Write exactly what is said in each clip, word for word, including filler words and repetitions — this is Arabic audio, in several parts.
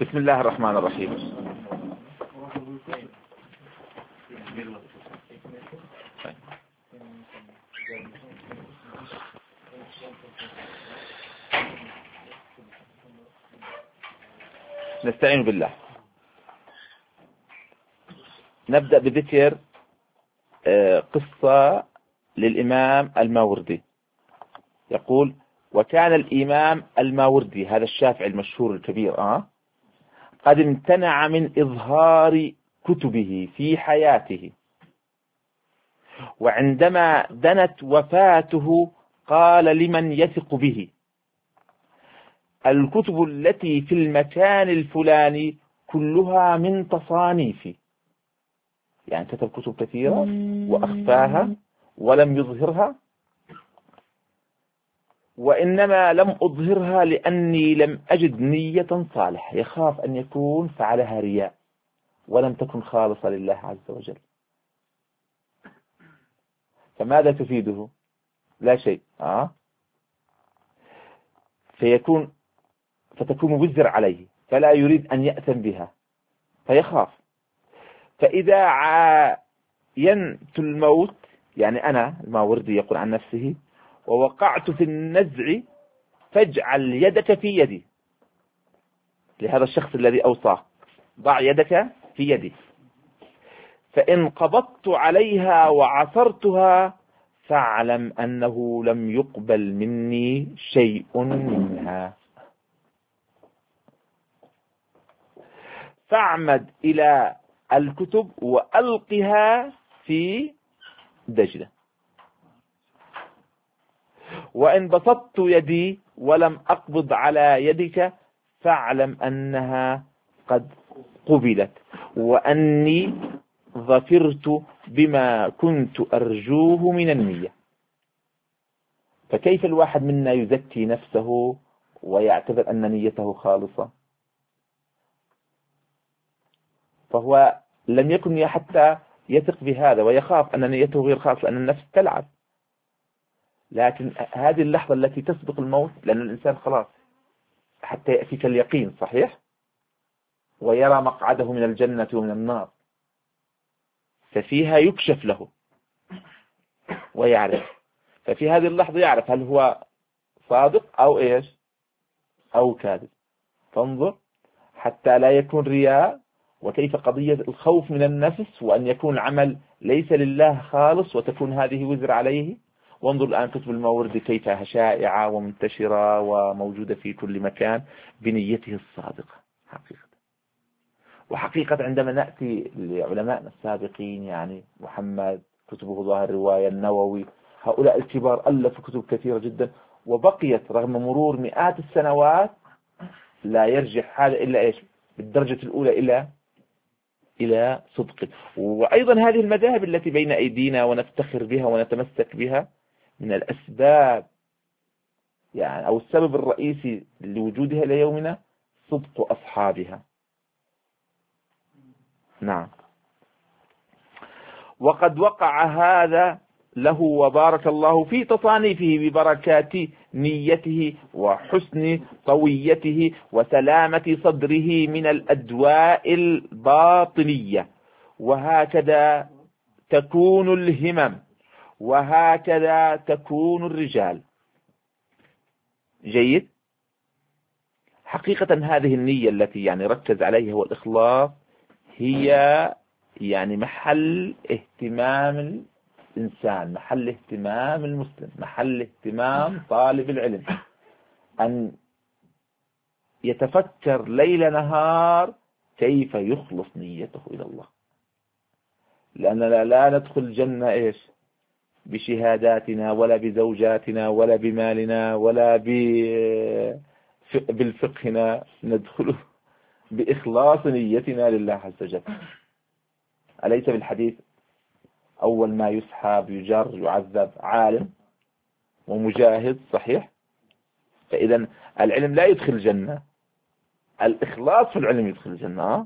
بسم الله الرحمن الرحيم. نستعين بالله. نبدأ بذكر قصة للإمام الماوردي. يقول: وكان الإمام الماوردي، هذا الشافعي المشهور الكبير، آه قد امتنع من إظهار كتبه في حياته، وعندما دنت وفاته قال لمن يثق به: الكتب التي في المكان الفلاني كلها من تصانيفي. يعني كتب كتب كثيرة وأخفاها ولم يظهرها، وإنما لم أظهرها لأني لم أجد نية صالحة، يخاف أن يكون فعلها رياء ولم تكن خالصة لله عز وجل. فماذا تفيده؟ لا شيء. آه فيكون فتكون وزر عليه، فلا يريد أن يأثم بها فيخاف. فإذا عاينت الموت، يعني أنا الماوردي يقول عن نفسه: ووقعت في النزع فاجعل يدك في يدي، لهذا الشخص الذي أوصاه: ضع يدك في يدي، فإن قبضت عليها وعثرتها فاعلم أنه لم يقبل مني شيء منها، فاعمد إلى الكتب وألقها في دجلة، وإن بسطت يدي ولم أقبض على يدك فاعلم أنها قد قبلت، وأني ظفرت بما كنت أرجوه من النية. فكيف الواحد منا يزكي نفسه ويعتبر أن نيته خالصة؟ فهو لم يكن حتى يثق بهذا ويخاف أن نيته غير خالصة، أن النفس تلعب. لكن هذه اللحظة التي تسبق الموت، لأن الإنسان خلاص حتى يأتيك اليقين، صحيح، ويرى مقعده من الجنة ومن النار، ففيها يكشف له ويعرف. ففي هذه اللحظة يعرف هل هو صادق أو إيش أو كاذب. فانظر حتى لا يكون رياء، وكيف قضية الخوف من النفس، وأن يكون العمل ليس لله خالص وتكون هذه وزر عليه. وانظر الآن كتب الماوردي كيف شائعة ومنتشرة وموجودة في كل مكان بنيته الصادقة حقيقة. وحقيقة عندما نأتي لعلمائنا السابقين، يعني محمد كتبه ظاهر الرواية، النووي، هؤلاء الكبار ألفوا كتب كثيرة جدا، وبقيت رغم مرور مئات السنوات لا يرجع هذا إلا إيش بالدرجة الأولى إلى إلى صدق. وأيضا هذه المذاهب التي بين أيدينا ونفتخر بها ونتمسك بها، من الأسباب يعني أو السبب الرئيسي لوجودها ليومنا صدق أصحابها. نعم. وقد وقع هذا له وبارك الله في تصانيفه ببركات نيته وحسن طويته وسلامة صدره من الأدواء الباطنية. وهكذا تكون الهمم، وهكذا تكون الرجال. جيد. حقيقة هذه النية التي يعني ركز عليها والإخلاص هي يعني محل اهتمام الإنسان، محل اهتمام المسلم، محل اهتمام طالب العلم، أن يتفكر ليل نهار كيف يخلص نيته إلى الله. لأننا لا ندخل الجنة إيش بشهاداتنا ولا بزوجاتنا ولا بمالنا ولا بالفقهنا، ندخل بإخلاص نيتنا لله عز وجل. أليس بالحديث أول ما يسحب يجر يعذب عالم ومجاهد؟ صحيح. فإذا العلم لا يدخل الجنة، الإخلاص في العلم يدخل الجنة.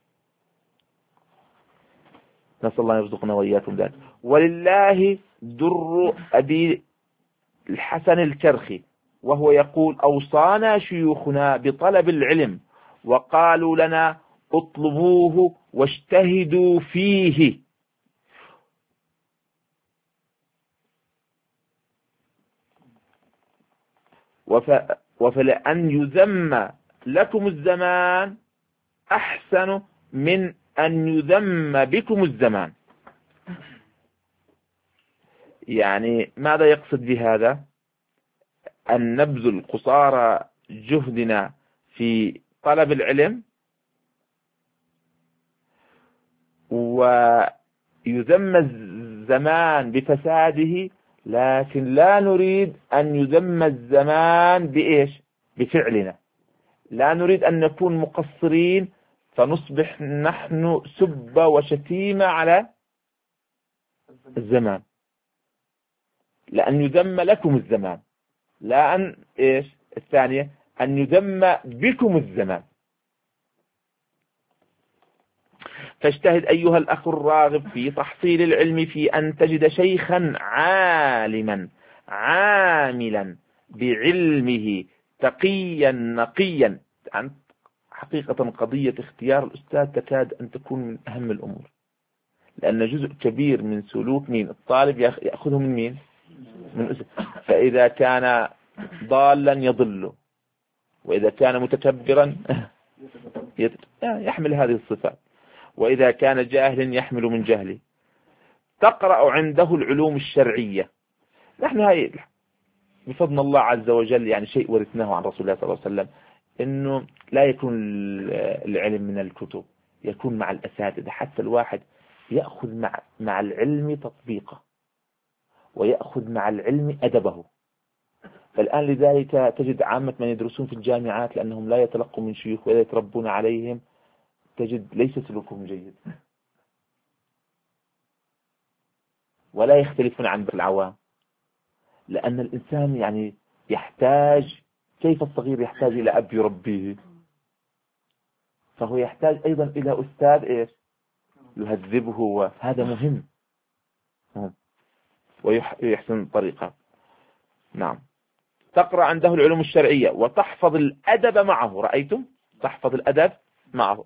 نسأل الله يرزقنا وإياكم ذلك. ولله در أبي الحسن الكرخي وهو يقول: أوصانا شيوخنا بطلب العلم وقالوا لنا اطلبوه واجتهدوا فيه. وفلأن يذم لكم الزمان أحسن من أن يذم بكم الزمان. يعني ماذا يقصد بهذا؟ أن نبذل قصارى جهدنا في طلب العلم ويذم الزمان بفساده، لكن لا نريد أن يذم الزمان بإيش؟ بفعلنا. لا نريد أن نكون مقصرين فنصبح نحن سب وشتيمة على الزمان. لأن يذم لكم الزمان، لا أن إيش الثانية أن يذم بكم الزمان. فاجتهد أيها الأخ الراغب في تحصيل العلم في أن تجد شيخا عالما عاملا بعلمه تقيا نقيا. حقيقة قضية اختيار الأستاذ تكاد أن تكون من أهم الأمور، لأن جزء كبير من سلوك مين الطالب يأخذه من مين؟ من أستاذ. فإذا كان ضالا يضل، وإذا كان متكبرا يحمل هذه الصفات، وإذا كان جاهلا يحمل من جهله. تقرأ عنده العلوم الشرعية. نحن هاي بفضل الله عز وجل يعني شيء ورثناه عن رسول الله صلى الله عليه وسلم، إنه لا يكون العلم من الكتب، يكون مع الأساتذة، حتى الواحد يأخذ مع مع العلم تطبيقه ويأخذ مع العلم أدبه. فالآن لذلك تجد عامة من يدرسون في الجامعات لأنهم لا يتلقوا من شيوخ ولا يتربون عليهم، تجد ليس سلوكهم جيد ولا يختلفون عن العوام، لأن الإنسان يعني يحتاج، كيف الصغير يحتاج إلى أب يربيه، فهو يحتاج أيضا إلى أستاذ إيش يهذبه، وهذا مهم ويحسن طريقة. نعم. تقرأ عنده العلوم الشرعية وتحفظ الأدب معه. رأيتم؟ تحفظ الأدب معه.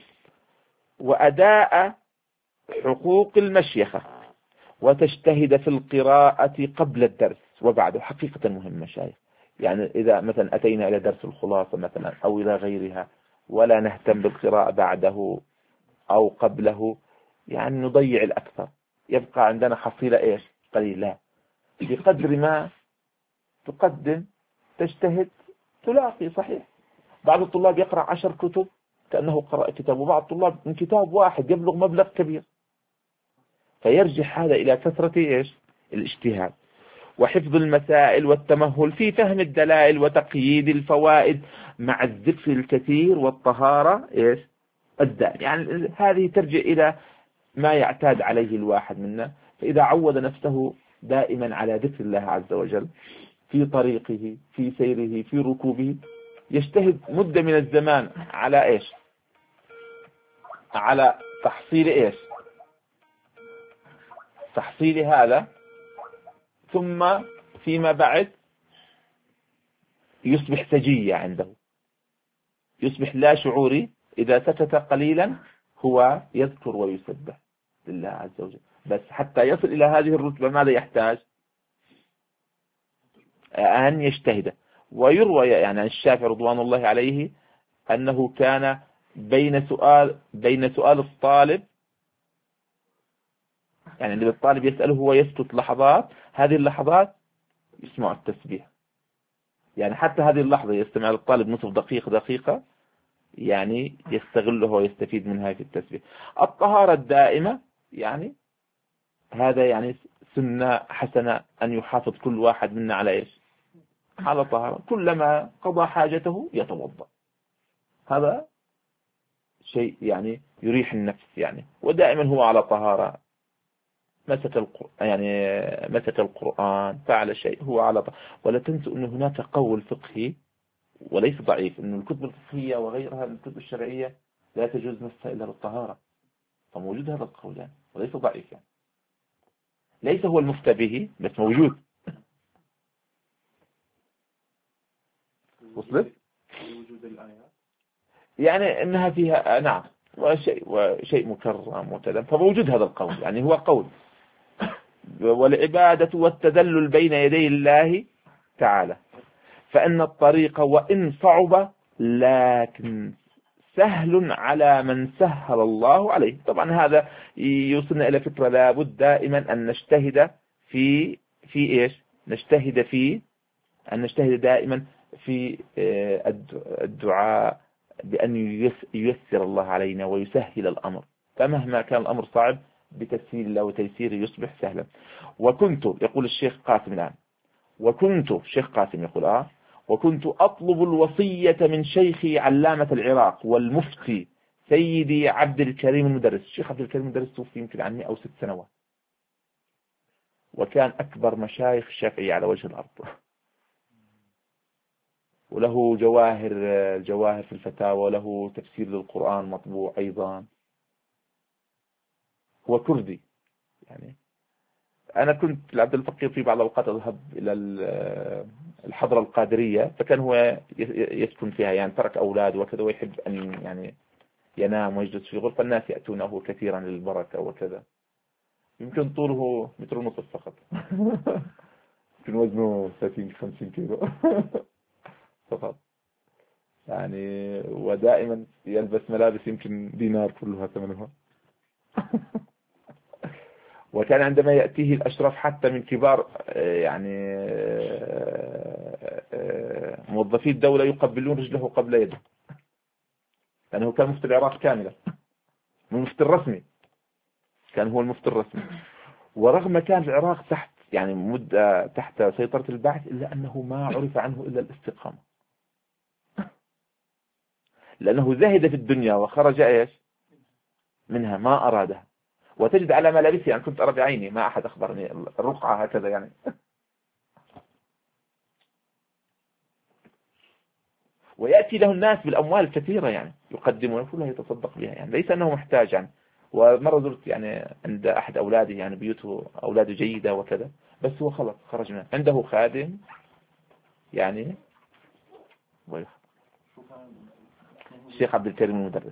وأداء حقوق المشيخة، وتجتهد في القراءة قبل الدرس وبعده. حقيقة مهم مشايخ، يعني إذا مثلا أتينا إلى درس الخلاصة مثلا أو إلى غيرها ولا نهتم بالقراءة بعده أو قبله، يعني نضيع الأكثر، يبقى عندنا حصيلة إيش قليلة. بقدر ما تقدم تجتهد تلاقي. صحيح بعض الطلاب يقرأ عشر كتب كأنه قرأ كتاب، وبعض الطلاب من كتاب واحد يبلغ مبلغ كبير، فيرجع هذا إلى كثرة إيش الاجتهاد. وحفظ المسائل والتمهل في فهم الدلائل وتقييد الفوائد مع الذكر الكثير والطهارة إيش الدائم. يعني هذه ترجع إلى ما يعتاد عليه الواحد منا، فإذا عود نفسه دائما على ذكر الله عز وجل في طريقه في سيره في ركوبه، يجتهد مدة من الزمان على إيش على تحصيل إيش تحصيل هذا، ثم فيما بعد يصبح سجية عنده، يصبح لا شعوري. إذا سكت قليلا هو يذكر ويسبح لله عز وجل. بس حتى يصل إلى هذه الرتبة ماذا يحتاج؟ أن يجتهد. ويروى يعني عن الشافعي رضوان الله عليه أنه كان بين سؤال بين سؤال الطالب، يعني اللي الطالب يسأله هو يسكت لحظات، هذه اللحظات يسمع التسبيح. يعني حتى هذه اللحظة يستمع للطالب نصف دقيقة دقيقة، يعني يستغلها ويستفيد منها في التسبيح. الطهارة الدائمة، يعني هذا يعني سنة حسنة أن يحافظ كل واحد منا على إيش على طهارة. كلما قضى حاجته يتوضأ، هذا شيء يعني يريح النفس يعني. ودائما هو على طهارة، مسك القرآن يعني مسك القرآن فعل شيء هو على طهارة. ولا تنسوا أن هناك قول فقهي وليس ضعيف، أن الكتب الفقهية وغيرها من الكتب الشرعية لا تجوز مسها إلا بالطهارة، فموجود هذا القول يعني وليس ضعيف، يعني ليس هو المفتى به بس موجود. وصلت؟ وجود الآيات يعني أنها فيها نعم وشيء, وشيء مكرم وكذا، فموجود هذا القول، يعني هو قول. والعبادة والتذلل بين يدي الله تعالى، فإن الطريق وإن صعب لكن سهل على من سهل الله عليه. طبعا هذا يوصلنا إلى فكرة لابد دائما أن نجتهد في في إيش نجتهد في أن نجتهد دائما في الدعاء بأن ييسر الله علينا ويسهل الأمر، فمهما كان الأمر صعب بتسهيل الله وتيسيره يصبح سهلا. وكنت يقول الشيخ قاسم الآن وكنت الشيخ قاسم يقول آه وكنت أطلب الوصية من شيخي علامة العراق والمفتي سيدي عبد الكريم المدرس. الشيخ عبد الكريم المدرس توفي يمكن عن مئة أو ست سنوات، وكان أكبر مشايخ الشافعية على وجه الأرض، وله جواهر جواهر في الفتاوى، وله تفسير للقرآن مطبوع أيضا. هو كردي يعني. أنا كنت لعبد الفقير في بعض الأوقات أذهب إلى الحضرة القادرية، فكان هو يسكن فيها، يعني ترك أولاده وكذا، ويحب أن يعني ينام ويجلس في غرفة، الناس يأتونه كثيرا للبركة وكذا. يمكن طوله متر ونصف فقط يمكن وزنه ثلاثين خمسين كيلو فقط يعني، ودائما يلبس ملابس يمكن دينار كلها ثمنها وكان عندما يأتيه الأشراف حتى من كبار يعني موظفي الدولة يقبلون رجله قبل يده، لأنه كان مفتي العراق كاملة، المفتي الرسمي، كان هو المفتي الرسمي. ورغم كان العراق تحت يعني مدة تحت سيطرة البعث، إلا أنه ما عرف عنه إلا الاستقامة، لأنه زهد في الدنيا وخرج إيش منها ما أرادها. وتجد على ملابسه، يعني كنت أرى بعيني، ما أحد أخبرني، الرقعة هكذا يعني ويأتي له الناس بالأموال الكثيرة يعني يقدمون كلها يتصدق بها، يعني ليس أنه محتاج يعني. ومرة زرت يعني عند أحد أولاده، يعني بيوته أولاده جيدة وكذا، بس هو خلص خرج منه، عنده خادم يعني. الشيخ عبد الكريم المدرس،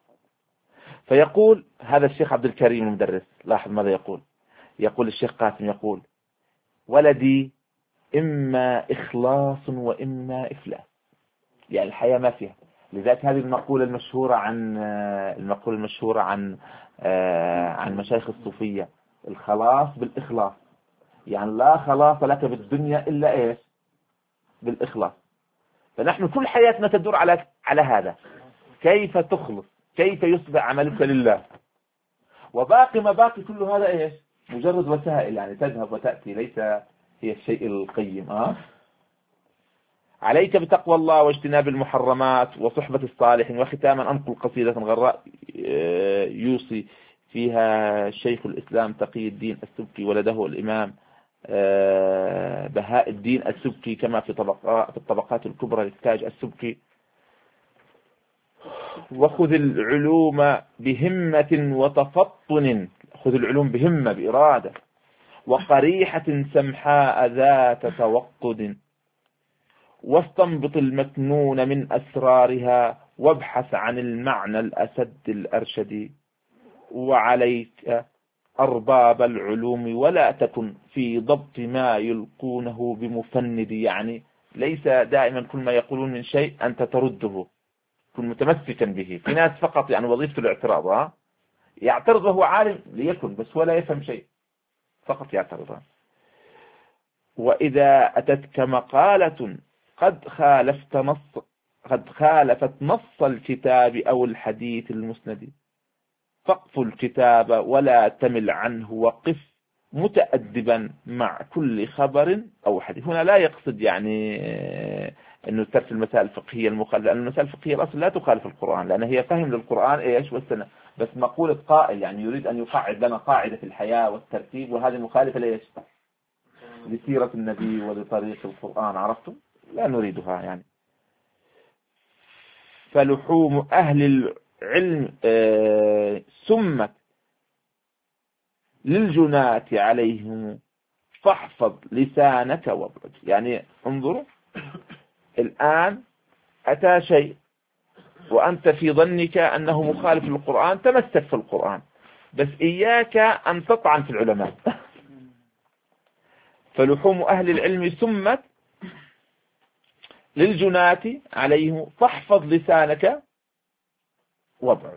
فيقول هذا الشيخ عبد الكريم المدرس، لاحظ ماذا يقول. يقول الشيخ قاسم يقول: ولدي إما إخلاص وإما إفلاس، يعني الحياة ما فيها. لذلك هذه المقولة المشهورة عن المقولة المشهورة عن عن مشايخ الصوفية: الخلاص بالإخلاص، يعني لا خلاص لك بالدنيا إلا إيش؟ بالإخلاص. فنحن كل حياتنا تدور على على هذا، كيف تخلص، كيف يصبح عملك لله. وباقي ما باقي كل هذا إيش؟ مجرد وسائل، يعني تذهب وتأتي، ليس هي الشيء القيم. أه؟ عليك بتقوى الله واجتناب المحرمات وصحبة الصالحين. وختاما أنقل قصيدة غراء يوصي فيها شيخ الإسلام تقي الدين السبكي ولده الإمام بهاء الدين السبكي، كما في طبقات في الطبقات الكبرى للتاج السبكي: وخذ العلوم بهمة وتفطن، خذ العلوم بهمة بإرادة، وقريحة سمحاء ذات توقد، واستنبط المكنون من أسرارها، وابحث عن المعنى الأسد الأرشد. وعليك أرباب العلوم ولا تكن في ضبط ما يلقونه بمفند، يعني ليس دائما كل ما يقولون من شيء أنت ترده، كن متمسكا به. في ناس فقط يعني وظيفته الاعتراض، ها يعترض وهو عالم ليكن، بس ولا يفهم شيء، فقط يعترض. وإذا أتتك مقالة قد خالفت نص قد خالفت نص الكتاب أو الحديث المسند، فاقف الكتاب ولا تمل عنه، وقف متأدبا مع كل خبر أو حديث. هنا لا يقصد يعني أنه ترك المسائل الفقهية المخالفة، لأن المسائل الفقهية الأصل لا تخالف القرآن، لأن هي فهم للقرآن إيش والسنة، بس مقولة قائل يعني يريد أن يقعد لنا قاعدة في الحياة والترتيب، وهذه مخالفة لإيش؟ لسيرة النبي ولطريق القرآن، عرفتم؟ لا نريدها يعني. فلحوم أهل العلم سمت للجنات عليهم، فاحفظ لسانك وابعد. يعني انظروا، الآن أتى شيء وأنت في ظنك أنه مخالف للقرآن تمسك في القرآن، بس إياك أن تطعن في العلماء. فلحوم أهل العلم سمت للجناة عليهم، فاحفظ لسانك وابعد.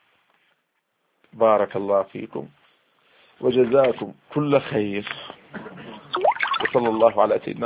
بارك الله فيكم وجزاكم كل خير، وصلى الله على سيدنا